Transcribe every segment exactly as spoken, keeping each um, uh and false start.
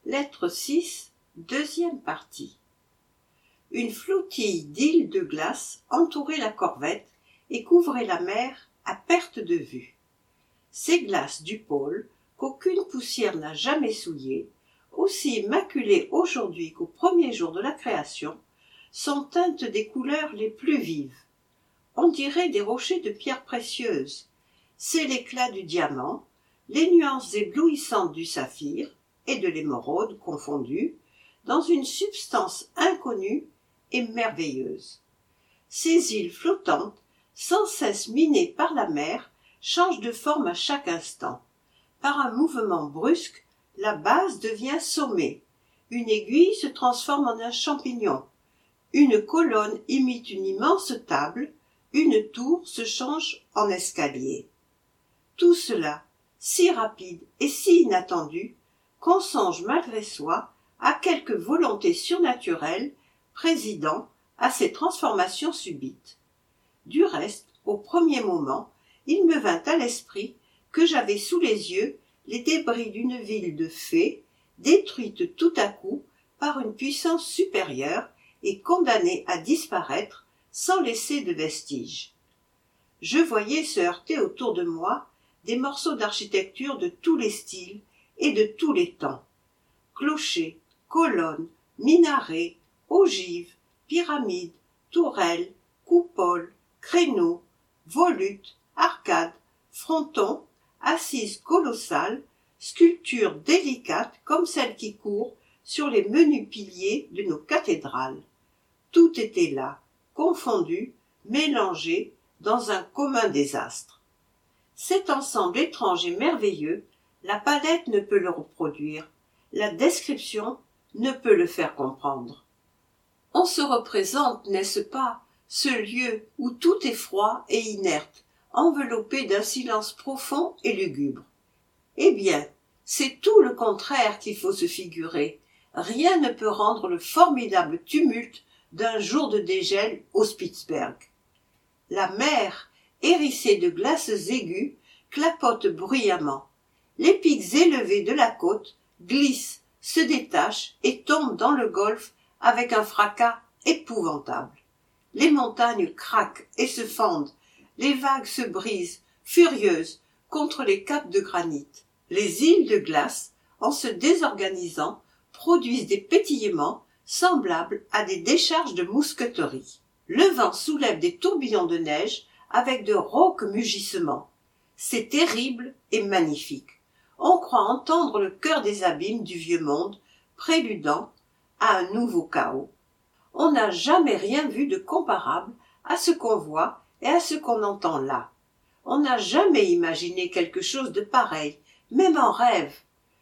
Lettre six, deuxième partie. Une flottille d'îles de glace entourait la corvette et couvrait la mer à perte de vue. Ces glaces du pôle, qu'aucune poussière n'a jamais souillées, aussi immaculées aujourd'hui qu'au premier jour de la création, sont teintes des couleurs les plus vives. On dirait des rochers de pierres précieuses. C'est l'éclat du diamant, les nuances éblouissantes du saphir et de l'émeraude confondues, dans une substance inconnue et merveilleuse. Ces îles flottantes, sans cesse minées par la mer, changent de forme à chaque instant. Par un mouvement brusque, la base devient sommet, une aiguille se transforme en un champignon, une colonne imite une immense table, une tour se change en escalier. Tout cela, si rapide et si inattendu, qu'on songe malgré soi à quelque volonté surnaturelle présidant à ces transformations subites. Du reste, au premier moment, il me vint à l'esprit que j'avais sous les yeux les débris d'une ville de fées, détruite tout à coup par une puissance supérieure et condamnée à disparaître sans laisser de vestiges. Je voyais se heurter autour de moi des morceaux d'architecture de tous les styles et de tous les temps. Clochers, colonnes, minarets, ogives, pyramides, tourelles, coupoles, créneaux, volutes, arcades, frontons, assises colossales, sculptures délicates comme celles qui courent sur les menus piliers de nos cathédrales. Tout était là, confondu, mélangé, dans un commun désastre. Cet ensemble étrange et merveilleux, la palette ne peut le reproduire, la description ne peut le faire comprendre. On se représente, n'est-ce pas, ce lieu où tout est froid et inerte, enveloppé d'un silence profond et lugubre. Eh bien, c'est tout le contraire qu'il faut se figurer. Rien ne peut rendre le formidable tumulte d'un jour de dégel au Spitzberg. La mer, hérissée de glaces aiguës, clapote bruyamment. Les pics élevés de la côte glissent, se détachent et tombent dans le golfe avec un fracas épouvantable. Les montagnes craquent et se fendent, les vagues se brisent, furieuses, contre les capes de granit. Les îles de glace, en se désorganisant, produisent des pétillements semblables à des décharges de mousqueterie. Le vent soulève des tourbillons de neige avec de rauques mugissements. C'est terrible et magnifique. On croit entendre le cœur des abîmes du vieux monde, préludant à un nouveau chaos. On n'a jamais rien vu de comparable à ce qu'on voit et à ce qu'on entend là. On n'a jamais imaginé quelque chose de pareil, même en rêve.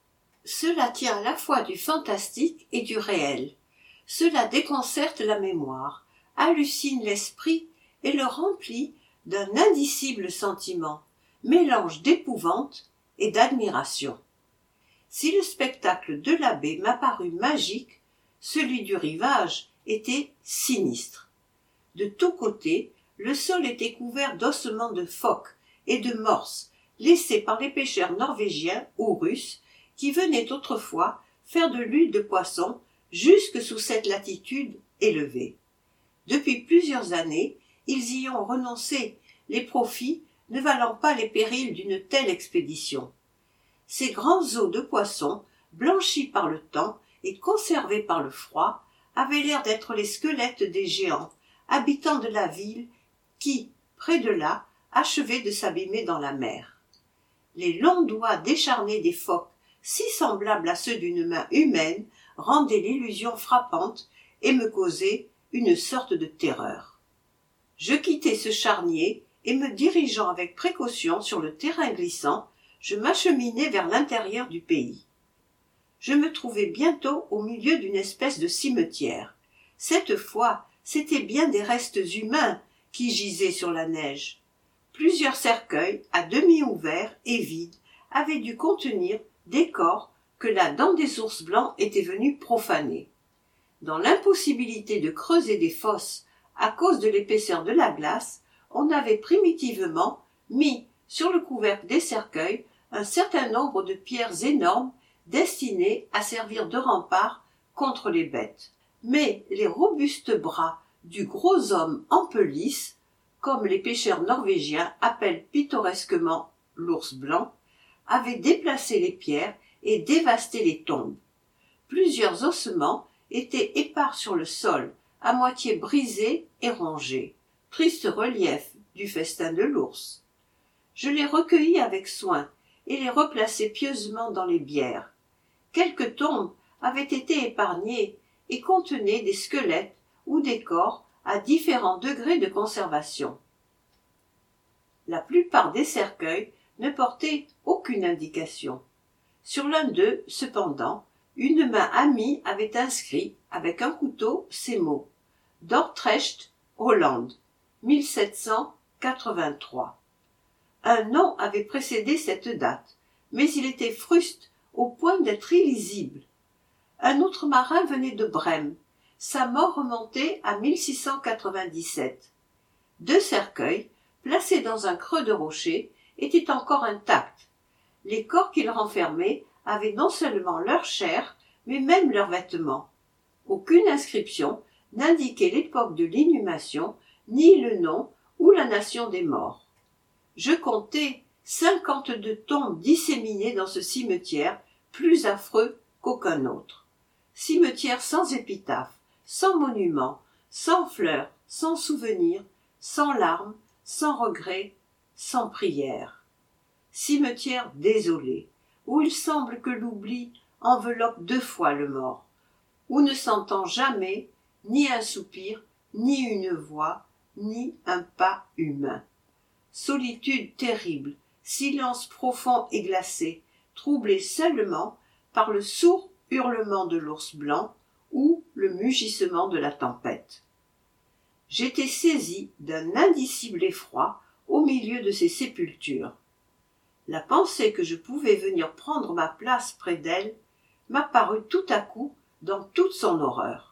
Cela tient à la fois du fantastique et du réel. Cela déconcerte la mémoire, hallucine l'esprit et le remplit d'un indicible sentiment, mélange d'épouvante et d'admiration. Si le spectacle de la baie m'a paru magique, celui du rivage était sinistre. De tous côtés, le sol était couvert d'ossements de phoques et de morses laissés par les pêcheurs norvégiens ou russes qui venaient autrefois faire de l'huile de poisson jusque sous cette latitude élevée. Depuis plusieurs années, ils y ont renoncé, les profits ne valant pas les périls d'une telle expédition. Ces grands os de poissons, blanchis par le temps et conservés par le froid, avaient l'air d'être les squelettes des géants, habitants de la ville, qui, près de là, achevaient de s'abîmer dans la mer. Les longs doigts décharnés des phoques, si semblables à ceux d'une main humaine, rendaient l'illusion frappante et me causaient une sorte de terreur. Je quittai ce charnier et me dirigeant avec précaution sur le terrain glissant, je m'acheminai vers l'intérieur du pays. Je me trouvai bientôt au milieu d'une espèce de cimetière. Cette fois, c'étaient bien des restes humains qui gisaient sur la neige. Plusieurs cercueils, à demi ouverts et vides, avaient dû contenir des corps que la dent des ours blancs était venue profaner. Dans l'impossibilité de creuser des fosses à cause de l'épaisseur de la glace, on avait primitivement mis sur le couvercle des cercueils un certain nombre de pierres énormes destinés à servir de rempart contre les bêtes. Mais les robustes bras du gros homme en pelisse, comme les pêcheurs norvégiens appellent pittoresquement l'ours blanc, avaient déplacé les pierres et dévasté les tombes. Plusieurs ossements étaient épars sur le sol, à moitié brisés et rongés. Triste relief du festin de l'ours. Je les recueillis avec soin et les replaçai pieusement dans les bières. Quelques tombes avaient été épargnées et contenaient des squelettes ou des corps à différents degrés de conservation. La plupart des cercueils ne portaient aucune indication. Sur l'un d'eux, cependant, une main amie avait inscrit, avec un couteau, ces mots « Dordrecht, Hollande, mille sept cent quatre-vingt-trois ». Un nom avait précédé cette date, mais il était fruste au point d'être illisible. Un autre marin venait de Brême. Sa mort remontait à mille six cent quatre-vingt-dix-sept. Deux cercueils, placés dans un creux de rocher, étaient encore intacts. Les corps qu'ils renfermaient avaient non seulement leur chair, mais même leurs vêtements. Aucune inscription n'indiquait l'époque de l'inhumation, ni le nom ou la nation des morts. Je comptai cinquante-deux tombes disséminées dans ce cimetière, plus affreux qu'aucun autre. Cimetière sans épitaphe, sans monument, sans fleurs, sans souvenirs, sans larmes, sans regrets, sans prières. Cimetière désolé, où il semble que l'oubli enveloppe deux fois le mort, où ne s'entend jamais ni un soupir, ni une voix, ni un pas humain. Solitude terrible, silence profond et glacé, troublé seulement par le sourd hurlement de l'ours blanc ou le mugissement de la tempête. J'étais saisi d'un indicible effroi au milieu de ces sépultures. La pensée que je pouvais venir prendre ma place près d'elles m'apparut tout à coup dans toute son horreur.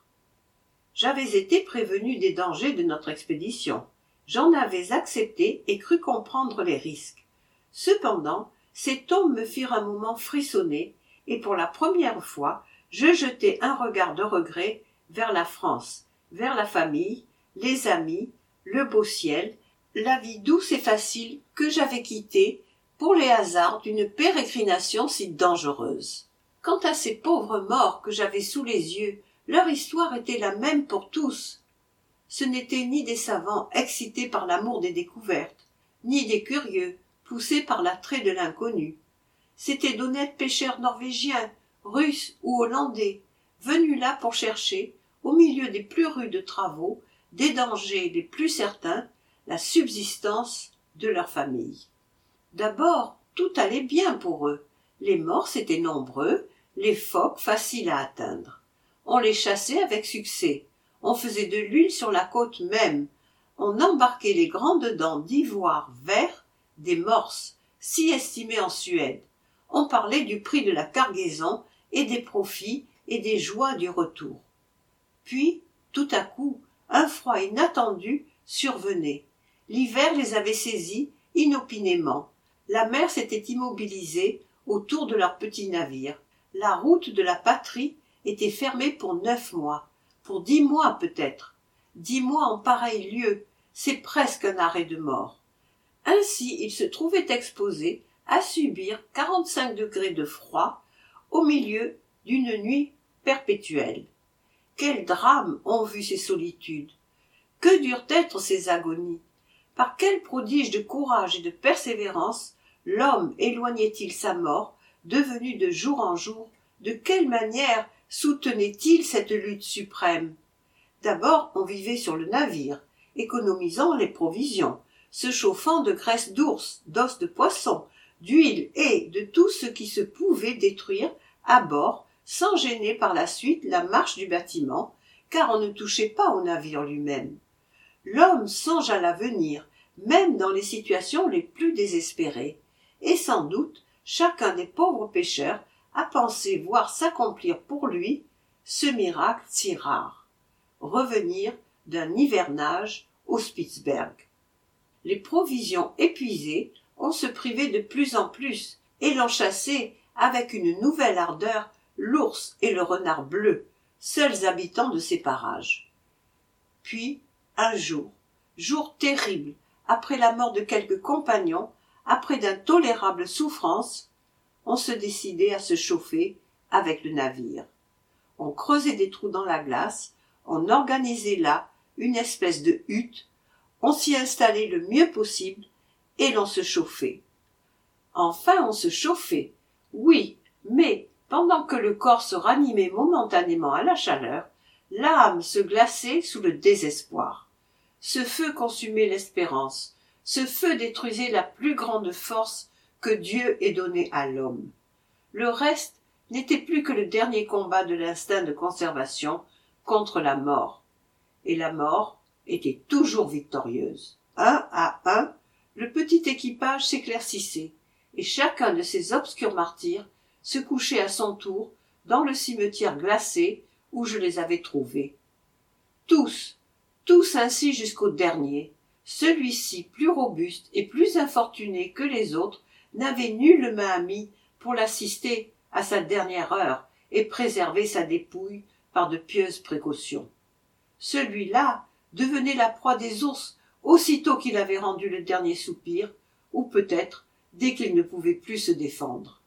J'avais été prévenu des dangers de notre expédition. J'en avais accepté et cru comprendre les risques. Cependant, ces tombes me firent un moment frissonner, et pour la première fois, je jetai un regard de regret vers la France, vers la famille, les amis, le beau ciel, la vie douce et facile que j'avais quittée pour les hasards d'une pérégrination si dangereuse. Quant à ces pauvres morts que j'avais sous les yeux, leur histoire était la même pour tous. Ce n'étaient ni des savants excités par l'amour des découvertes, ni des curieux poussés par l'attrait de l'inconnu. C'étaient d'honnêtes pêcheurs norvégiens, russes ou hollandais, venus là pour chercher, au milieu des plus rudes travaux, des dangers les plus certains, la subsistance de leur famille. D'abord, tout allait bien pour eux. Les morses étaient nombreux, les phoques faciles à atteindre. On les chassait avec succès. On faisait de l'huile sur la côte même. On embarquait les grandes dents d'ivoire vert des morses, si estimées en Suède. On parlait du prix de la cargaison et des profits et des joies du retour. Puis, tout à coup, un froid inattendu survenait. L'hiver les avait saisis inopinément. La mer s'était immobilisée autour de leur petit navire. La route de la patrie était fermée pour neuf mois. Pour dix mois peut-être. Dix mois en pareil lieu, c'est presque un arrêt de mort. Ainsi ils se trouvaient exposés à subir quarante-cinq degrés de froid au milieu d'une nuit perpétuelle. Quel drame ont vu ces solitudes! Que durent être ces agonies! Par quel prodige de courage et de persévérance l'homme éloignait-il sa mort, devenue de jour en jour? De quelle manière soutenait-il cette lutte suprême? D'abord, on vivait sur le navire, économisant les provisions, se chauffant de graisse d'ours, d'os de poisson, d'huile et de tout ce qui se pouvait détruire à bord, sans gêner par la suite la marche du bâtiment, car on ne touchait pas au navire lui-même. L'homme songe à l'avenir, même dans les situations les plus désespérées, et sans doute chacun des pauvres pêcheurs a pensé voir s'accomplir pour lui ce miracle si rare, revenir d'un hivernage au Spitzberg. Les provisions épuisées, on se privait de plus en plus, et l'on chassait avec une nouvelle ardeur l'ours et le renard bleu, seuls habitants de ces parages. Puis, un jour, jour terrible, après la mort de quelques compagnons, après d'intolérables souffrances, on se décidait à se chauffer avec le navire. On creusait des trous dans la glace, on organisait là une espèce de hutte, on s'y installait le mieux possible et l'on se chauffait. Enfin on se chauffait, oui, mais pendant que le corps se ranimait momentanément à la chaleur, l'âme se glaçait sous le désespoir. Ce feu consumait l'espérance, ce feu détruisait la plus grande force que Dieu ait donnée à l'homme. Le reste n'était plus que le dernier combat de l'instinct de conservation contre la mort. Et la mort était toujours victorieuse. Un à un, le petit équipage s'éclaircissait, et chacun de ces obscurs martyrs se couchait à son tour dans le cimetière glacé où je les avais trouvés. Tous, tous ainsi jusqu'au dernier, celui-ci plus robuste et plus infortuné que les autres n'avait nullement ami pour l'assister à sa dernière heure et préserver sa dépouille par de pieuses précautions. Celui-là devenait la proie des ours aussitôt qu'il avait rendu le dernier soupir, ou peut-être dès qu'il ne pouvait plus se défendre.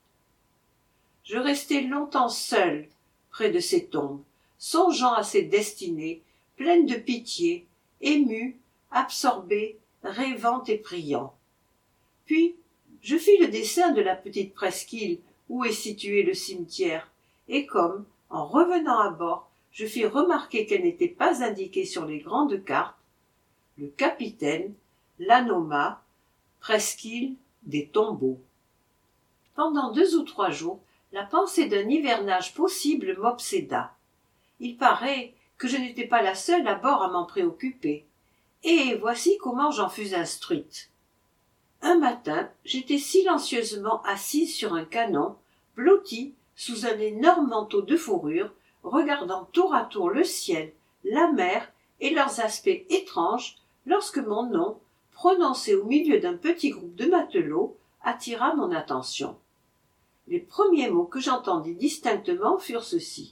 Je restai longtemps seul près de ces tombes, songeant à ces destinées, pleines de pitié, ému, absorbé, rêvant et priant. Puis je fis le dessin de la petite presqu'île où est situé le cimetière, et comme, en revenant à bord, je fis remarquer qu'elle n'était pas indiquée sur les grandes cartes, le capitaine la nomma presqu'île des tombeaux. Pendant deux ou trois jours, la pensée d'un hivernage possible m'obséda. Il paraît que je n'étais pas la seule à bord à m'en préoccuper, et voici comment j'en fus instruite. Un matin, j'étais silencieusement assise sur un canon, blottie sous un énorme manteau de fourrure, regardant tour à tour le ciel, la mer et leurs aspects étranges, lorsque mon nom, prononcé au milieu d'un petit groupe de matelots, attira mon attention. Les premiers mots que j'entendis distinctement furent ceux-ci.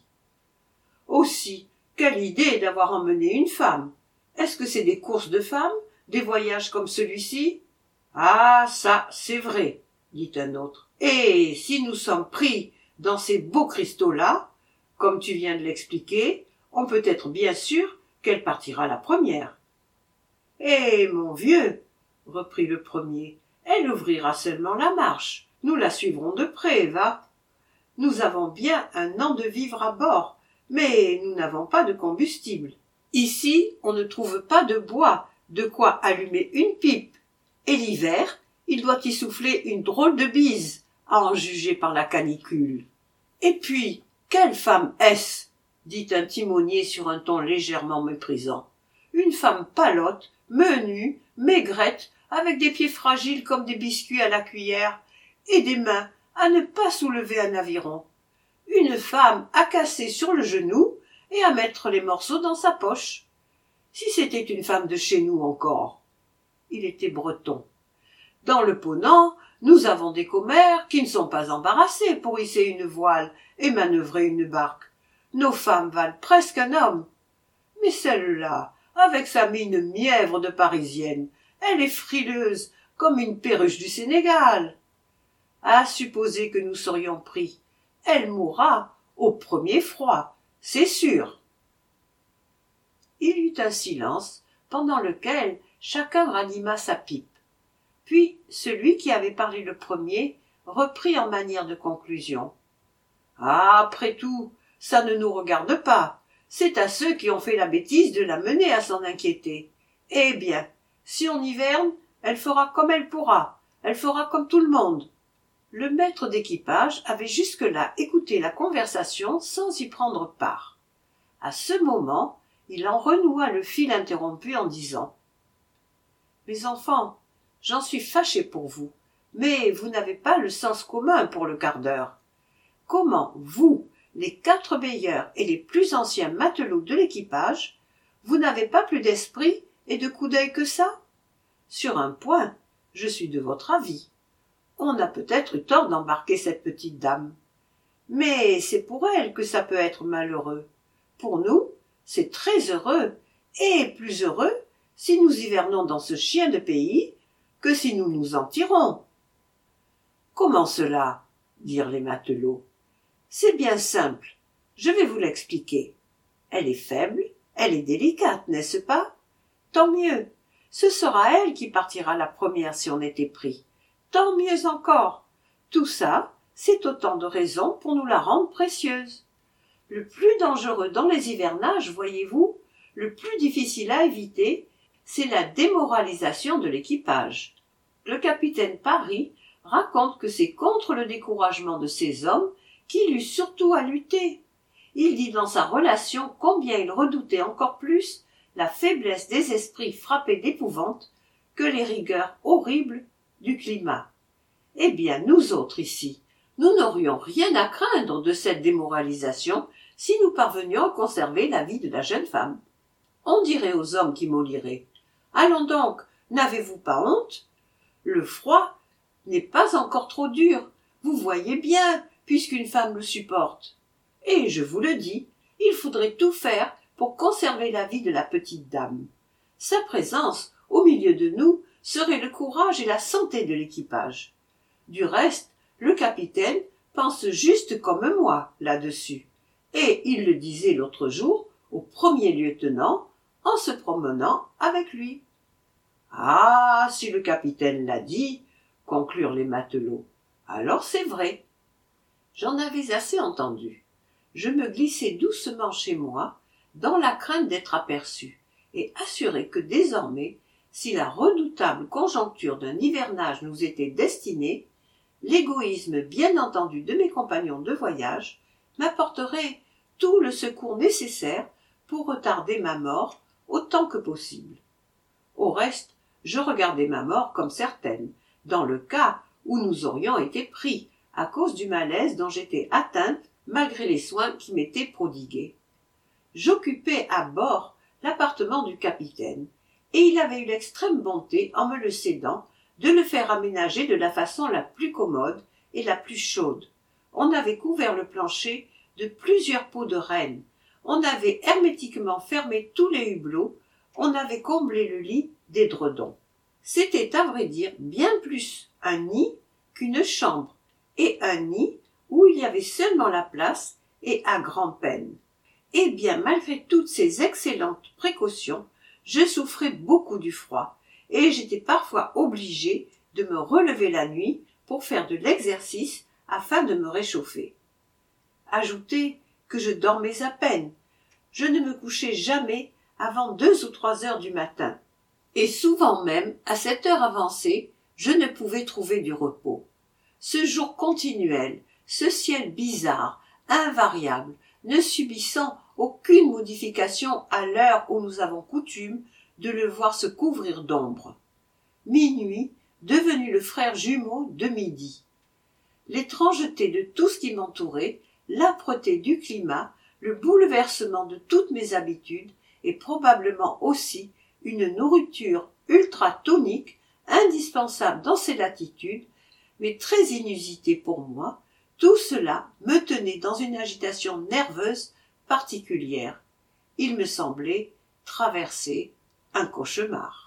« Aussi, quelle idée d'avoir emmené une femme! Est-ce que c'est des courses de femmes, des voyages comme celui-ci ?»« Ah, ça, c'est vrai, » dit un autre. « Et si nous sommes pris dans ces beaux cristaux-là, comme tu viens de l'expliquer, on peut être bien sûr qu'elle partira la première. »« Eh, mon vieux, » reprit le premier, « elle ouvrira seulement la marche. Nous la suivrons de près, va. Nous avons bien un an de vivres à bord, mais nous n'avons pas de combustible. Ici, on ne trouve pas de bois, de quoi allumer une pipe. Et l'hiver, il doit y souffler une drôle de bise, à en juger par la canicule. Et puis, quelle femme est-ce ? Dit un timonier sur un ton légèrement méprisant. Une femme palote, menue, maigrette, avec des pieds fragiles comme des biscuits à la cuillère, et des mains à ne pas soulever un aviron. Une femme à casser sur le genou et à mettre les morceaux dans sa poche. Si c'était une femme de chez nous encore. Il était breton. Dans le Ponant, nous avons des commères qui ne sont pas embarrassés pour hisser une voile et manœuvrer une barque. Nos femmes valent presque un homme. Mais celle-là, avec sa mine mièvre de Parisienne, elle est frileuse comme une perruche du Sénégal. À supposer que nous serions pris, elle mourra au premier froid, c'est sûr. Il y eut un silence, pendant lequel chacun ranima sa pipe. Puis celui qui avait parlé le premier reprit en manière de conclusion. « Ah, après tout, ça ne nous regarde pas. C'est à ceux qui ont fait la bêtise de la mener à s'en inquiéter. Eh bien, si on hiverne, elle fera comme elle pourra, elle fera comme tout le monde. » Le maître d'équipage avait jusque-là écouté la conversation sans y prendre part. À ce moment, il en renoua le fil interrompu en disant « Mes enfants, j'en suis fâché pour vous, mais vous n'avez pas le sens commun pour le quart d'heure. Comment vous, les quatre meilleurs et les plus anciens matelots de l'équipage, vous n'avez pas plus d'esprit et de coup d'œil que ça? Sur un point, je suis de votre avis. On a peut-être eu tort d'embarquer cette petite dame. Mais c'est pour elle que ça peut être malheureux. Pour nous, c'est très heureux, et plus heureux si nous hivernons dans ce chien de pays que si nous nous en tirons. Comment cela? Dirent les matelots. C'est bien simple, je vais vous l'expliquer. Elle est faible, elle est délicate, n'est-ce pas? Tant mieux, ce sera elle qui partira la première si on était pris. Tant mieux encore. Tout ça, c'est autant de raisons pour nous la rendre précieuse. Le plus dangereux dans les hivernages, voyez-vous, le plus difficile à éviter, c'est la démoralisation de l'équipage. Le capitaine Parry raconte que c'est contre le découragement de ces hommes qu'il eut surtout à lutter. Il dit dans sa relation combien il redoutait encore plus la faiblesse des esprits frappés d'épouvante que les rigueurs horribles du climat. Eh bien, nous autres ici, nous n'aurions rien à craindre de cette démoralisation si nous parvenions à conserver la vie de la jeune femme. On dirait aux hommes qui mauliraient « Allons donc, n'avez-vous pas honte? Le froid n'est pas encore trop dur, vous voyez bien, puisqu'une femme le supporte. Et je vous le dis, il faudrait tout faire pour conserver la vie de la petite dame. Sa présence, au milieu de nous, serait le courage et la santé de l'équipage. Du reste, le capitaine pense juste comme moi là-dessus. Et il le disait l'autre jour au premier lieutenant en se promenant avec lui. »« Ah, si le capitaine l'a dit, » conclurent les matelots, « alors c'est vrai. » J'en avais assez entendu. Je me glissai doucement chez moi, dans la crainte d'être aperçu, et assuré que désormais, si la redoutable conjoncture d'un hivernage nous était destinée, l'égoïsme bien entendu de mes compagnons de voyage m'apporterait tout le secours nécessaire pour retarder ma mort autant que possible. Au reste, je regardais ma mort comme certaine, dans le cas où nous aurions été pris, à cause du malaise dont j'étais atteinte malgré les soins qui m'étaient prodigués. J'occupais à bord l'appartement du capitaine, et il avait eu l'extrême bonté, en me le cédant, de le faire aménager de la façon la plus commode et la plus chaude. On avait couvert le plancher de plusieurs peaux de renne, on avait hermétiquement fermé tous les hublots, on avait comblé le lit d'édredons. C'était, à vrai dire, bien plus un nid qu'une chambre, et un nid où il y avait seulement la place et à grand-peine. Eh bien, malgré toutes ces excellentes précautions, je souffrais beaucoup du froid, et j'étais parfois obligé de me relever la nuit pour faire de l'exercice afin de me réchauffer. Ajoutez que je dormais à peine, je ne me couchais jamais avant deux ou trois heures du matin, et souvent même, à cette heure avancée, je ne pouvais trouver du repos. Ce jour continuel, ce ciel bizarre, invariable, ne subissant aucune modification à l'heure où nous avons coutume de le voir se couvrir d'ombre. Minuit, devenu le frère jumeau de midi. L'étrangeté de tout ce qui m'entourait, l'âpreté du climat, le bouleversement de toutes mes habitudes et probablement aussi une nourriture ultra-tonique, indispensable dans ces latitudes, mais très inusitée pour moi, tout cela me tenait dans une agitation nerveuse particulière. Il me semblait traverser un cauchemar.